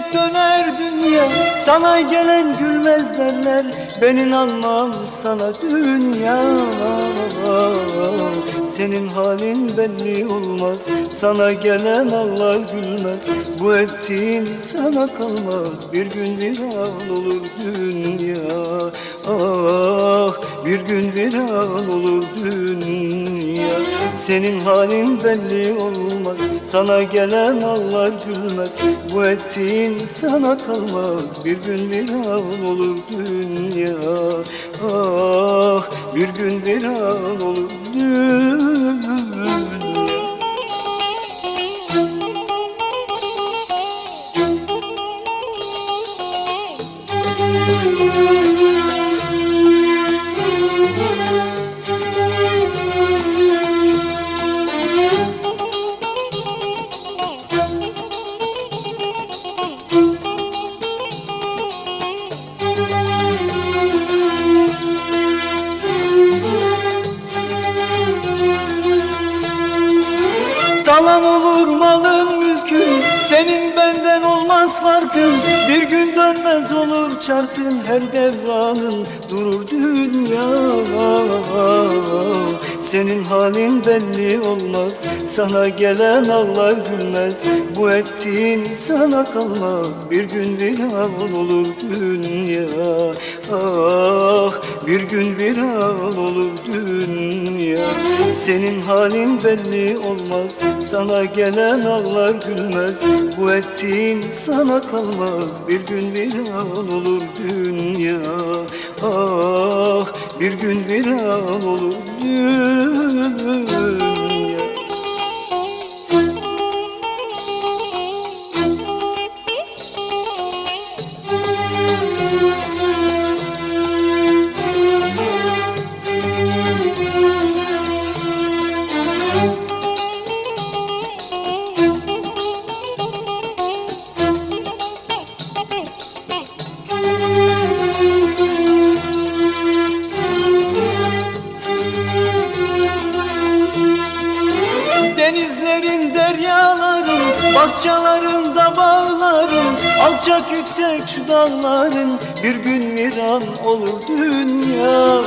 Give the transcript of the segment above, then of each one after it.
Dönüp döner dünya, sana gelen gülmez derler. Ben inanmam sana dünya. Senin halin belli olmaz, sana gelen ağlar gülmez. Bu ettiğin sana kalmaz, bir gün viran olur dünya. Ah, bir gün viran olur dünya. Senin halin belli olmaz, sana gelen ağlar gülmez. Bu ettiğin sana kalmaz, bir gün viran olur dünya. Ah, bir gün viran olur dünya. Talan olur malın mülkün, senin benden olmaz farkın. Bir gün dönmez olur çarkın, her devranın durur dünya. Senin halin belli olmaz, sana gelen ağlar gülmez. Bu ettiğin sana kalmaz, bir gün viran olur dünya. Ah, bir gün viran olur dünya. Senin halin belli olmaz, sana gelen ağlar gülmez. Bu ettiğin sana kalmaz, bir gün viran olur dünya. Ah, bir gün viran olur dünya. Denizlerin, deryaların, bahçelerinde bağların, alçak yüksek şu dağların, bir gün viran olur dünya.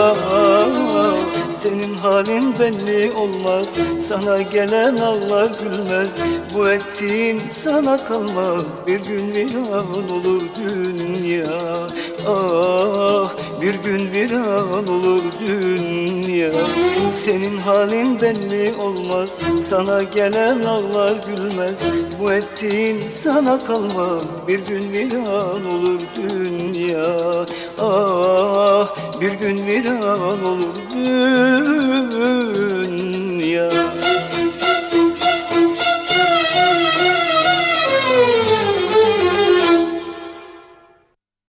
Senin halin belli olmaz, sana gelen ağlar gülmez. Bu ettiğin sana kalmaz, bir gün viran olur dünya. Ah, bir gün viran olur dünya. Senin halin belli olmaz, sana gelen ağlar gülmez. Bu ettiğin sana kalmaz, bir gün viran olur dünya. Ah, bir gün viran olur dünya.